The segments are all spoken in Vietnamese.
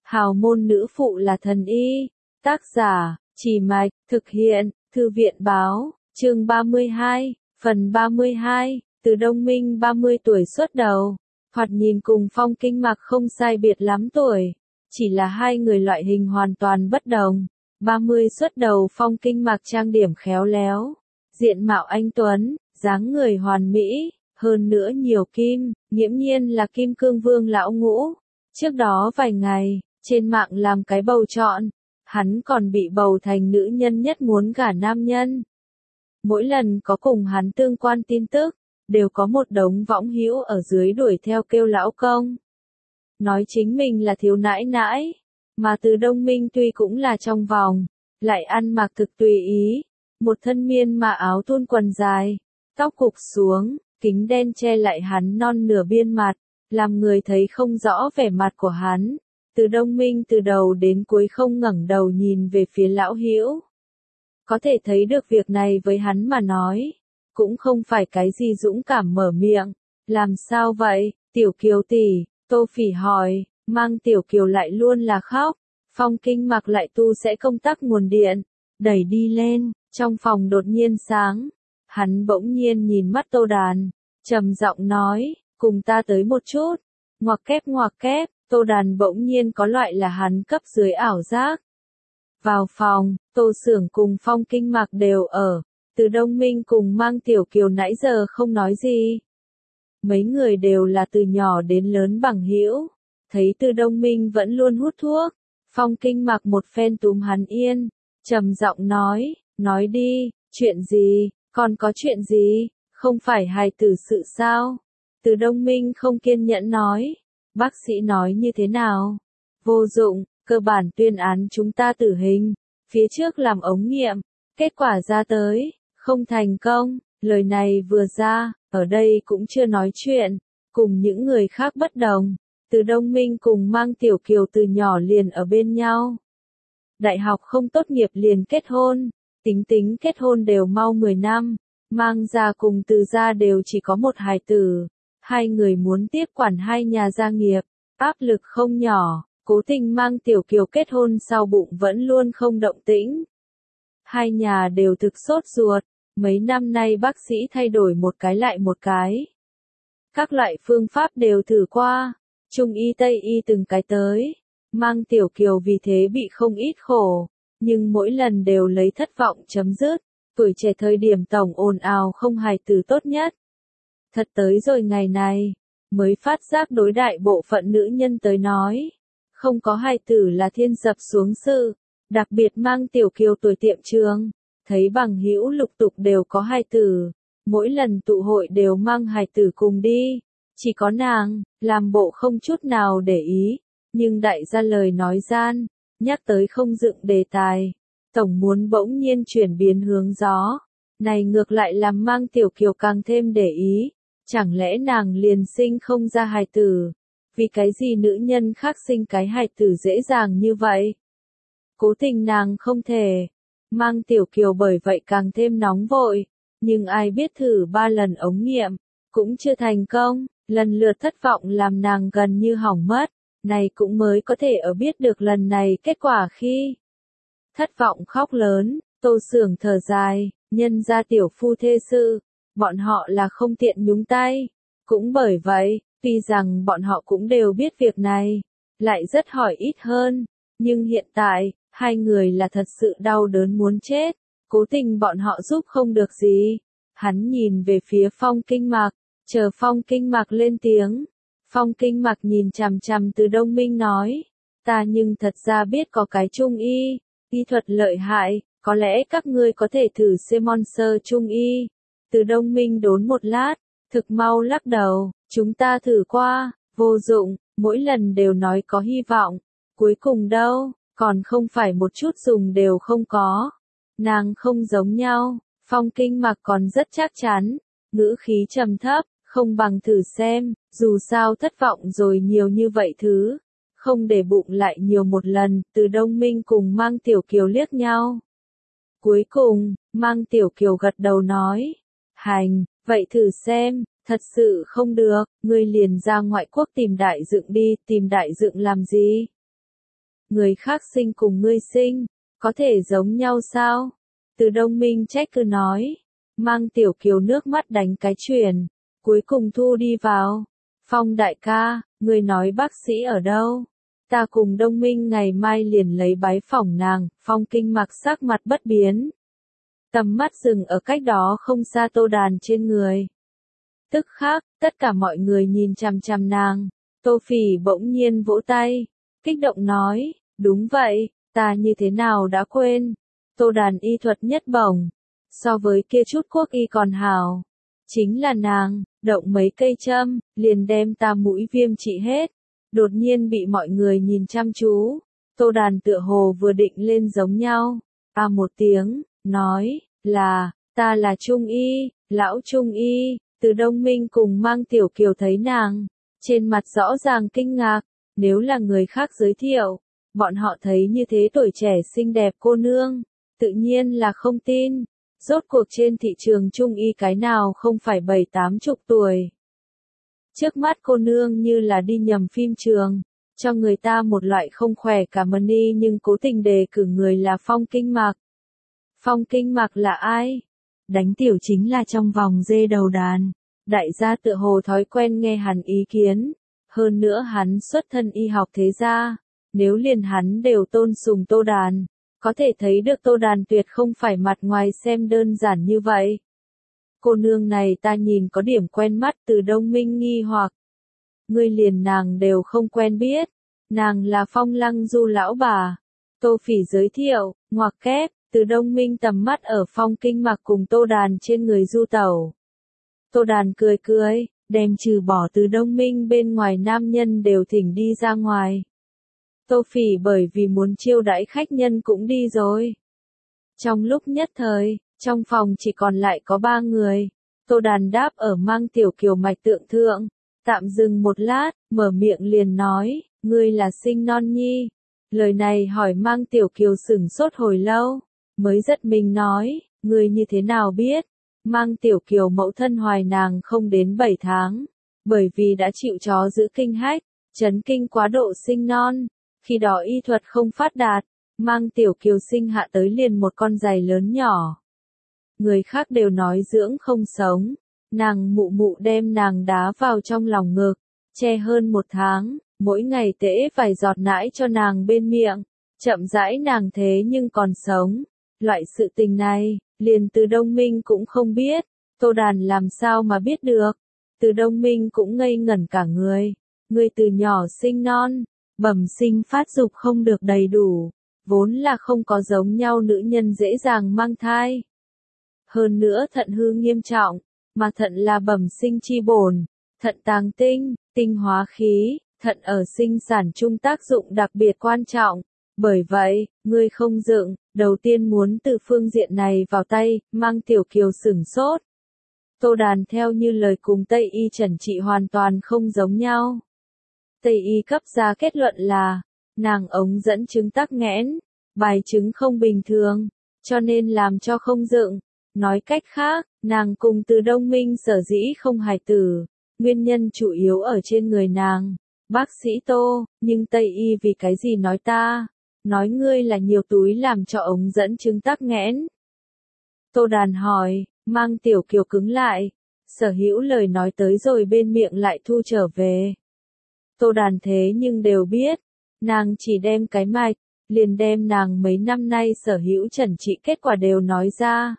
Hào môn nữ phụ là thần y. Tác giả, Chỉ Mạch, thực hiện, Thư viện báo, chương 32, phần 32, từ Đông Minh 30 tuổi xuất đầu. Thoạt nhìn cùng Phong Kinh Mạc không sai biệt lắm tuổi, chỉ là hai người loại hình hoàn toàn bất đồng. 30 xuất đầu Phong Kinh Mạc trang điểm khéo léo, diện mạo anh tuấn, dáng người hoàn mỹ, hơn nữa nhiều kim, nghiễm nhiên là kim cương vương lão ngũ. Trước đó vài ngày, trên mạng làm cái bầu chọn, hắn còn bị bầu thành nữ nhân nhất muốn gả nam nhân. Mỗi lần có cùng hắn tương quan tin tức, đều có một đống võng hữu ở dưới đuổi theo kêu lão công. Nói chính mình là thiếu nãi nãi, mà từ Đông Minh tuy cũng là trong vòng, lại ăn mặc thực tùy ý, một thân miên mà áo thun quần dài, tóc cụp xuống, kính đen che lại hắn non nửa biên mặt, làm người thấy không rõ vẻ mặt của hắn. Từ Đông Minh từ đầu đến cuối không ngẩng đầu nhìn về phía lão hữu. Có thể thấy được việc này với hắn mà nói, cũng không phải cái gì dũng cảm mở miệng. Làm sao vậy, Tiểu Kiều tỷ? Tô Phỉ hỏi, mang Tiểu Kiều lại luôn là khóc. Phong Kinh Mạc lại tu sẽ công tắc nguồn điện, đẩy đi lên, trong phòng đột nhiên sáng. Hắn bỗng nhiên nhìn mắt Tô Đàn, trầm giọng nói, cùng ta tới một chút. Ngoặc kép, Tô Đàn bỗng nhiên có loại là hắn cấp dưới ảo giác. Vào phòng, Tô Xưởng cùng Phong Kinh Mạc đều ở, từ Đông Minh cùng mang Tiểu Kiều nãy giờ không nói gì. Mấy người đều là từ nhỏ đến lớn bằng hữu, thấy từ Đông Minh vẫn luôn hút thuốc, Phong Kinh Mạc một phen túm hắn yên, trầm giọng nói đi, chuyện gì, còn có chuyện gì, không phải hài tử sự sao? Từ Đông Minh không kiên nhẫn nói, bác sĩ nói như thế nào? Vô dụng, cơ bản tuyên án chúng ta tử hình, phía trước làm ống nghiệm, kết quả ra tới, không thành công, lời này vừa ra, ở đây cũng chưa nói chuyện, cùng những người khác bất đồng. Từ Đông Minh cùng mang Tiểu Kiều từ nhỏ liền ở bên nhau. Đại học không tốt nghiệp liền kết hôn, tính kết hôn đều mau 10 năm, mang ra cùng từ gia đều chỉ có một hài tử. Hai người muốn tiếp quản hai nhà gia nghiệp, áp lực không nhỏ, cố tình mang Tiểu Kiều kết hôn sau bụng vẫn luôn không động tĩnh. Hai nhà đều thực sốt ruột, mấy năm nay bác sĩ thay đổi một cái lại một cái. Các loại phương pháp đều thử qua, Trung y Tây y từng cái tới, mang Tiểu Kiều vì thế bị không ít khổ, nhưng mỗi lần đều lấy thất vọng chấm dứt. Tuổi trẻ thời điểm tổng ồn ào không hài tử tốt nhất. Thật tới rồi ngày này, mới phát giác đối đại bộ phận nữ nhân tới nói, không có hài tử là thiên dập xuống sự, đặc biệt mang Tiểu Kiều tuổi tiệm trường, thấy bằng hữu lục tục đều có hài tử, mỗi lần tụ hội đều mang hài tử cùng đi, chỉ có nàng, làm bộ không chút nào để ý, nhưng đại gia lời nói gian, nhắc tới không dựng đề tài, tổng muốn bỗng nhiên chuyển biến hướng gió, này ngược lại làm mang Tiểu Kiều càng thêm để ý. Chẳng lẽ nàng liền sinh không ra hài tử? Vì cái gì nữ nhân khác sinh cái hài tử dễ dàng như vậy? Cố tình nàng không thể. Mang Tiểu Kiều bởi vậy càng thêm nóng vội. Nhưng ai biết thử 3 lần ống nghiệm, cũng chưa thành công. Lần lượt thất vọng làm nàng gần như hỏng mất. Này cũng mới có thể ở biết được lần này kết quả khi thất vọng khóc lớn. Tô Xưởng thở dài, nhân ra tiểu phu thê sự. Bọn họ là không tiện nhúng tay. Cũng bởi vậy, tuy rằng bọn họ cũng đều biết việc này, lại rất hỏi ít hơn. Nhưng hiện tại, hai người là thật sự đau đớn muốn chết. Cố tình bọn họ giúp không được gì. Hắn nhìn về phía Phong Kinh Mạc, chờ Phong Kinh Mạc lên tiếng. Phong Kinh Mạc nhìn chằm chằm từ Đông Minh nói, ta nhưng thật ra biết có cái trung y, y thuật lợi hại, có lẽ các ngươi có thể thử xem sơ trung y. Từ Đông Minh đốn một lát, thực mau lắc đầu, chúng ta thử qua, vô dụng, mỗi lần đều nói có hy vọng, cuối cùng đâu, còn không phải một chút dùng đều không có. Nàng không giống nhau, Phong Kinh Mạc còn rất chắc chắn, ngữ khí trầm thấp, không bằng thử xem, dù sao thất vọng rồi nhiều như vậy thứ, không để bụng lại nhiều một lần. Từ Đông Minh cùng mang Tiểu Kiều liếc nhau. Cuối cùng, mang Tiểu Kiều gật đầu nói, hành, vậy thử xem, thật sự không được, ngươi liền ra ngoại quốc tìm đại dựng đi, tìm đại dựng làm gì? người khác sinh cùng ngươi sinh, có thể giống nhau sao? Từ Đông Minh trách cứ nói, Mang Tiểu Kiều nước mắt đánh cái chuyền, cuối cùng thu đi vào. Phong đại ca, ngươi nói bác sĩ ở đâu? Ta cùng Đông Minh ngày mai liền lấy bái phỏng nàng. Phong Kinh Mặc sắc mặt bất biến. Tầm mắt dừng ở cách đó không xa Tô Đàn trên người. Tức khắc, tất cả mọi người nhìn chằm chằm nàng. Tô Phỉ bỗng nhiên vỗ tay, kích động nói, đúng vậy, ta như thế nào đã quên. Tô Đàn y thuật nhất bổng, so với kia chút quốc y còn hảo. Chính là nàng, động mấy cây châm, liền đem ta mũi viêm trị hết. Đột nhiên bị mọi người nhìn chăm chú. Tô Đàn tựa hồ vừa định lên giống nhau. Một tiếng, nói, ta là Trung y, lão Trung y. Từ Đông Minh cùng Mang Tiểu Kiều thấy nàng, trên mặt rõ ràng kinh ngạc. Nếu là người khác giới thiệu, bọn họ thấy như thế tuổi trẻ xinh đẹp cô nương, tự nhiên là không tin. Rốt cuộc trên thị trường Trung y cái nào không phải 7-80 tuổi. Trước mắt cô nương như là đi nhầm phim trường, cho người ta một loại không khỏe cả mân y nhưng cố tình đề cử người là Phong Kinh Mặc. Phong Kinh Mặc là ai? Đánh tiểu chính là trong vòng dê đầu đàn. Đại gia tựa hồ thói quen nghe hắn ý kiến. Hơn nữa hắn xuất thân y học thế gia. Nếu liền hắn đều tôn sùng Tô Đàn, có thể thấy được Tô Đàn tuyệt không phải mặt ngoài xem đơn giản như vậy. Cô nương này ta nhìn có điểm quen mắt. Từ Đông Minh nghi hoặc. Ngươi liền nàng đều không quen biết. Nàng là Phong Lăng Du lão bà. Tô Phỉ giới thiệu, ngoặc kép. Từ Đông Minh tầm mắt ở Phong Kinh Mặc cùng Tô Đàn trên người du tẩu. Tô Đàn cười cười, đem trừ bỏ Từ Đông Minh bên ngoài nam nhân đều thỉnh đi ra ngoài. Tô Phỉ bởi vì muốn chiêu đãi khách nhân cũng đi rồi. Trong lúc nhất thời, trong phòng chỉ còn lại có 3 người. Tô Đàn đáp ở Mang Tiểu Kiều mạch tượng thượng, tạm dừng một lát, mở miệng liền nói, ngươi là sinh non nhi. Lời này hỏi Mang Tiểu Kiều sửng sốt hồi lâu, mới giật mình nói, ngươi như thế nào biết? Mang Tiểu Kiều mẫu thân hoài nàng không đến 7 tháng, bởi vì đã chịu chó giữ kinh hách, chấn kinh quá độ sinh non. Khi đó y thuật không phát đạt, Mang Tiểu Kiều sinh hạ tới liền một con giày lớn nhỏ. Người khác đều nói dưỡng không sống, nàng mụ mụ đem nàng đá vào trong lòng ngực, che hơn 1 tháng, mỗi ngày tễ vài giọt nãi cho nàng bên miệng, chậm rãi nàng thế nhưng còn sống. Loại sự tình này, liền Từ Đông Minh cũng không biết, Tô Đàn làm sao mà biết được. Từ Đông Minh cũng ngây ngẩn cả người, người từ nhỏ sinh non, bẩm sinh phát dục không được đầy đủ, vốn là không có giống nhau nữ nhân dễ dàng mang thai. Hơn nữa thận hư nghiêm trọng, mà thận là bẩm sinh chi bổn, thận tàng tinh, tinh hóa khí, thận ở sinh sản chung tác dụng đặc biệt quan trọng. Bởi vậy, ngươi không dựng, đầu tiên muốn từ phương diện này vào tay. Mang Tiểu Kiều sửng sốt. Tô Đàn theo như lời cùng Tây y chẩn trị hoàn toàn không giống nhau. Tây y cấp ra kết luận là, nàng ống dẫn chứng tắc nghẽn, bài chứng không bình thường, cho nên làm cho không dựng. Nói cách khác, nàng cùng Từ Đông Minh sở dĩ không hài tử, nguyên nhân chủ yếu ở trên người nàng. Bác sĩ Tô, nhưng Tây y vì cái gì nói ta? Nói ngươi là nhiều túi làm cho ống dẫn chứng tắc nghẽn. Tô Đàn hỏi, Mang Tiểu Kiều cứng lại, sở hữu lời nói tới rồi bên miệng lại thu trở về. Tô Đàn thế nhưng đều biết, nàng chỉ đem cái mạch, liền đem nàng mấy năm nay sở hữu chẩn trị kết quả đều nói ra.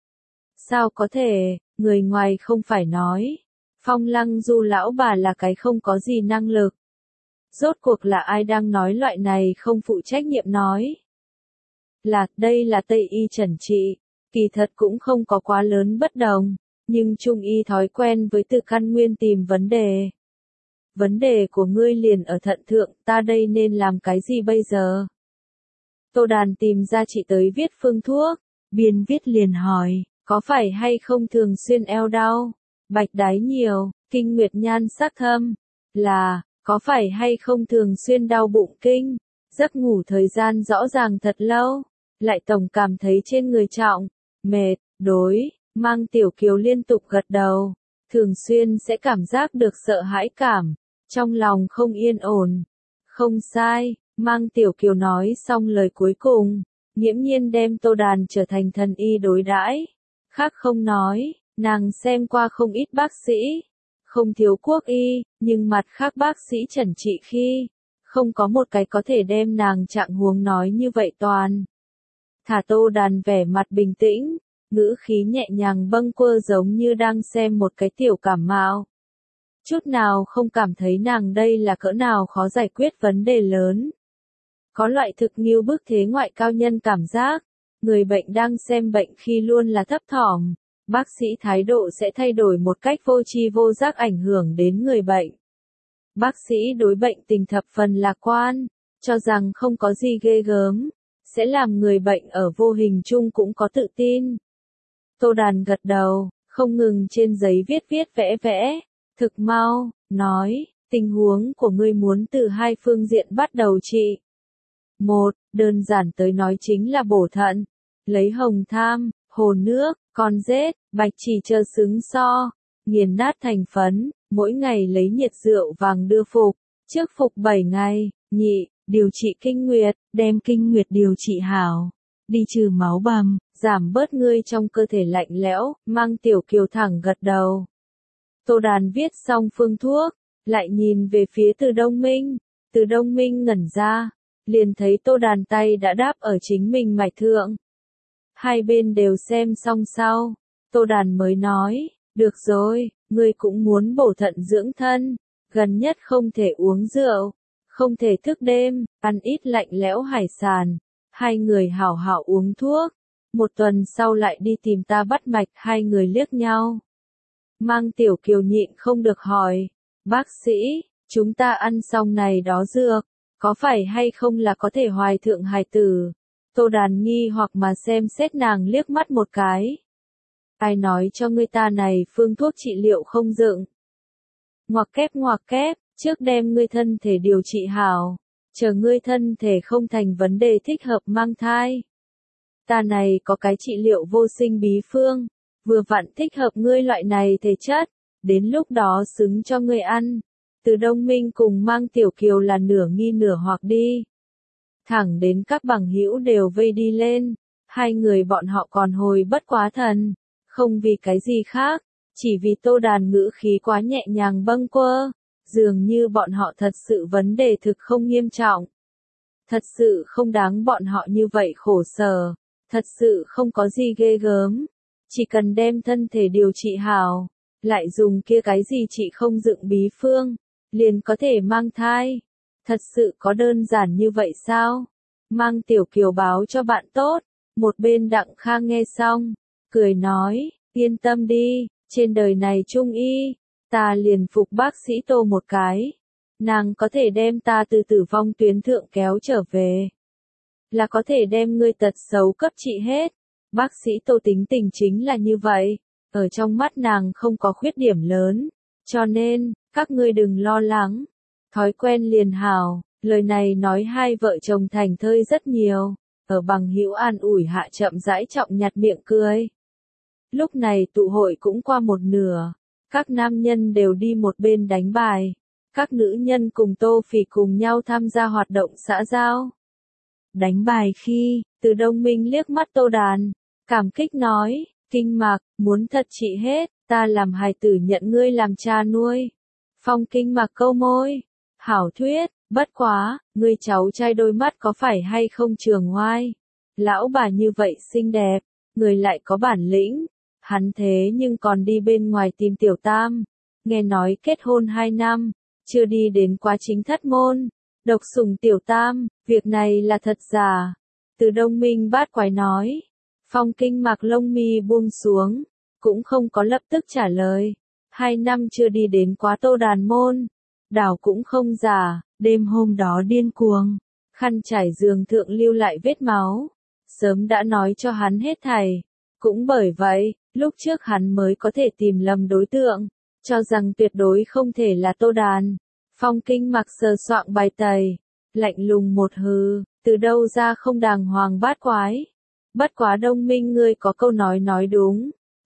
Sao có thể, người ngoài không phải nói, Phong Lăng Du lão bà là cái không có gì năng lực. Rốt cuộc là ai đang nói loại này không phụ trách nhiệm nói? Đây là Tây y chẩn trị, kỳ thật cũng không có quá lớn bất đồng, nhưng Trung y thói quen với từ căn nguyên tìm vấn đề. Vấn đề của ngươi liền ở thận thượng, ta đây nên làm cái gì bây giờ? Tô Đàn tìm ra chị tới viết phương thuốc, biên viết liền hỏi, có phải hay không thường xuyên eo đau, bạch đái nhiều, kinh nguyệt nhan sắc thâm, có phải hay không thường xuyên đau bụng kinh, giấc ngủ thời gian rõ ràng thật lâu, lại tổng cảm thấy trên người trọng, mệt, đối. Mang Tiểu Kiều liên tục gật đầu, thường xuyên sẽ cảm giác được sợ hãi cảm, trong lòng không yên ổn. Không sai, Mang Tiểu Kiều nói xong lời cuối cùng, nghiễm nhiên đem Tô Đàn trở thành thần y đối đãi. Khác không nói, nàng xem qua không ít bác sĩ, không thiếu quốc y, nhưng mặt khác bác sĩ chẩn trị khi, không có một cái có thể đem nàng trạng huống nói như vậy toàn. Thả Tô Đàn vẻ mặt bình tĩnh, ngữ khí nhẹ nhàng bâng quơ giống như đang xem một cái tiểu cảm mạo. Chút nào không cảm thấy nàng đây là cỡ nào khó giải quyết vấn đề lớn. Có loại thực nghiêu bức thế ngoại cao nhân cảm giác, người bệnh đang xem bệnh khi luôn là thấp thỏm, bác sĩ thái độ sẽ thay đổi một cách vô tri vô giác ảnh hưởng đến người bệnh. Bác sĩ đối bệnh tình thập phần lạc quan, cho rằng không có gì ghê gớm, sẽ làm người bệnh ở vô hình chung cũng có tự tin. Tô Đàn gật đầu, không ngừng trên giấy viết viết vẽ vẽ, thực mau, nói, tình huống của ngươi muốn từ hai phương diện bắt đầu trị. Một, đơn giản tới nói chính là bổ thận, lấy hồng tham, hồ nước, con rết, bạch chỉ chờ xứng so, nghiền nát thành phấn, mỗi ngày lấy nhiệt rượu vàng đưa phục, trước phục 7 ngày, nhị, điều trị kinh nguyệt, đem kinh nguyệt điều trị hảo, đi trừ máu bầm, giảm bớt ngươi trong cơ thể lạnh lẽo, Mang Tiểu Kiều thẳng gật đầu. Tô Đàn viết xong phương thuốc, lại nhìn về phía Từ Đông Minh, Từ Đông Minh ngẩn ra, liền thấy Tô Đàn tay đã đáp ở chính mình mạch thượng. Hai bên đều xem xong sau, Tô Đàn mới nói, được rồi, ngươi cũng muốn bổ thận dưỡng thân, gần nhất không thể uống rượu, không thể thức đêm, ăn ít lạnh lẽo hải sản, hai người hảo hảo uống thuốc, một tuần sau lại đi tìm ta bắt mạch. Hai người liếc nhau. Mang Tiểu Kiều nhịn không được hỏi, bác sĩ, chúng ta ăn xong này đó dược, có phải hay không là có thể hoài thượng hài tử? Tô Đàn nghi hoặc mà xem xét nàng liếc mắt một cái. Ai nói cho ngươi ta này phương thuốc trị liệu không dựng? Ngoặc kép, trước đem ngươi thân thể điều trị hảo, chờ ngươi thân thể không thành vấn đề thích hợp mang thai. Ta này có cái trị liệu vô sinh bí phương, vừa vặn thích hợp ngươi loại này thể chất, đến lúc đó xứng cho ngươi ăn. Từ Đông Minh cùng Mang Tiểu Kiều là nửa nghi nửa hoặc đi. Thẳng đến các bằng hữu đều vây đi lên, hai người bọn họ còn hồi bất quá thần, không vì cái gì khác, chỉ vì Tô Đàn ngữ khí quá nhẹ nhàng bâng quơ, dường như bọn họ thật sự vấn đề thực không nghiêm trọng. Thật sự không đáng bọn họ như vậy khổ sở, thật sự không có gì ghê gớm, chỉ cần đem thân thể điều trị hảo, lại dùng kia cái gì trị không dựng bí phương, liền có thể mang thai. Thật sự có đơn giản như vậy sao? Mang Tiểu Kiều báo cho bạn tốt, một bên Đặng Kha nghe xong, cười nói, yên tâm đi, trên đời này trung y, ta liền phục bác sĩ Tô một cái, nàng có thể đem ta từ tử vong tuyến thượng kéo trở về, là có thể đem ngươi tật xấu cấp trị hết. Bác sĩ Tô tính tình chính là như vậy, ở trong mắt nàng không có khuyết điểm lớn, cho nên, các ngươi đừng lo lắng. Thói quen liền hảo, lời này nói hai vợ chồng thành thơi rất nhiều, ở bằng hữu an ủi hạ chậm rãi trọng nhặt miệng cười. Lúc này tụ hội cũng qua một nửa, các nam nhân đều đi một bên đánh bài, các nữ nhân cùng Tô Phỉ cùng nhau tham gia hoạt động xã giao. Đánh bài khi, Từ Đông Minh liếc mắt Tô Đàn, cảm kích nói, kinh mạc, muốn thật trị hết, ta làm hài tử nhận ngươi làm cha nuôi. Phong kinh mạc câu môi, hảo thuyết, bất quá, ngươi cháu trai đôi mắt có phải hay không trường ngoai. Lão bà như vậy xinh đẹp, người lại có bản lĩnh, hắn thế nhưng còn đi bên ngoài tìm tiểu tam, nghe nói kết hôn 2 năm, chưa đi đến quá chính thất môn, độc sủng tiểu tam, việc này là thật giả. Từ Đông Minh bát quái nói, Phong kinh mạc lông mi buông xuống, cũng không có lập tức trả lời, 2 năm chưa đi đến quá Tô Đàn môn, đảo cũng không giả, đêm hôm đó điên cuồng, khăn trải giường thượng lưu lại vết máu, sớm đã nói cho hắn hết thảy, cũng bởi vậy, lúc trước hắn mới có thể tìm lầm đối tượng, cho rằng tuyệt đối không thể là Tô Đàn. Phong kinh mặc sờ soạng bài tày, lạnh lùng một hừ, từ đâu ra không đàng hoàng bát quái. Bất quá Đông Minh ngươi có câu nói đúng,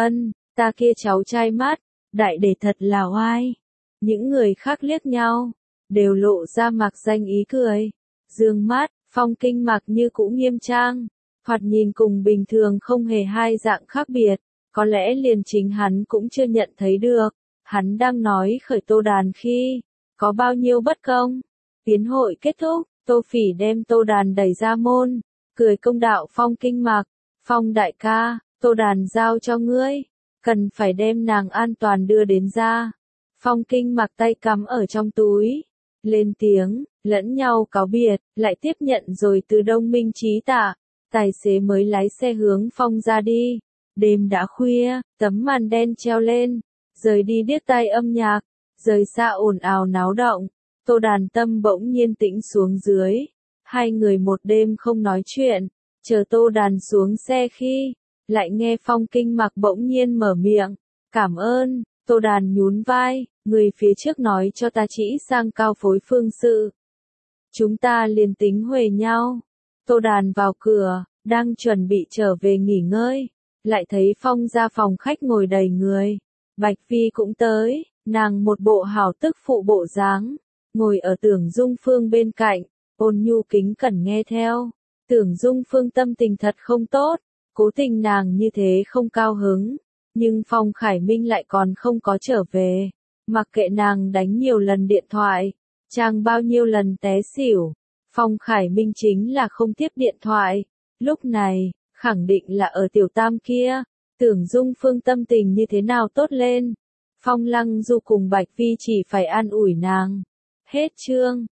ta kia cháu trai mắt, đại để thật là oai. Những người khác liếc nhau, đều lộ ra mặc danh ý cười, Dương mắt, Phong Kinh Mặc như cũ nghiêm trang, thoạt nhìn cùng bình thường không hề hai dạng khác biệt, có lẽ liền chính hắn cũng chưa nhận thấy được, hắn đang nói khởi Tô Đàn khi, có bao nhiêu bất công. Tiến hội kết thúc, Tô Phỉ đem Tô Đàn đẩy ra môn, cười công đạo Phong Kinh Mặc, Phong đại ca, Tô Đàn giao cho ngươi, cần phải đem nàng an toàn đưa đến ra. Phong Kinh Mặc tay cắm ở trong túi, lên tiếng, lẫn nhau cáo biệt, lại tiếp nhận rồi từ Đông Minh Chí Tạ, tài xế mới lái xe hướng Phong ra đi. Đêm đã khuya, tấm màn đen treo lên, rời đi điếc tai âm nhạc, rời xa ồn ào náo động, Tô Đàn tâm bỗng nhiên tĩnh xuống dưới. Hai người một đêm không nói chuyện, chờ Tô Đàn xuống xe khi, lại nghe Phong Kinh Mặc bỗng nhiên mở miệng, cảm ơn. Tô Đàn nhún vai, người phía trước nói cho ta chỉ sang cao phối phương sự. Chúng ta liền tính huề nhau. Tô Đàn vào cửa, đang chuẩn bị trở về nghỉ ngơi, lại thấy Phong ra phòng khách ngồi đầy người. Bạch Phi cũng tới, nàng một bộ hảo tức phụ bộ dáng, ngồi ở Tưởng Dung Phương bên cạnh, ôn nhu kính cẩn nghe theo. Tưởng Dung Phương tâm tình thật không tốt, cố tình nàng như thế không cao hứng. Nhưng Phong Khải Minh lại còn không có trở về, mặc kệ nàng đánh nhiều lần điện thoại, chàng bao nhiêu lần té xỉu, Phong Khải Minh chính là không tiếp điện thoại. Lúc này, khẳng định là ở tiểu tam kia, Tưởng Dung Phương tâm tình như thế nào tốt lên. Phong Lăng Du cùng Bạch Phi chỉ phải an ủi nàng. Hết chương.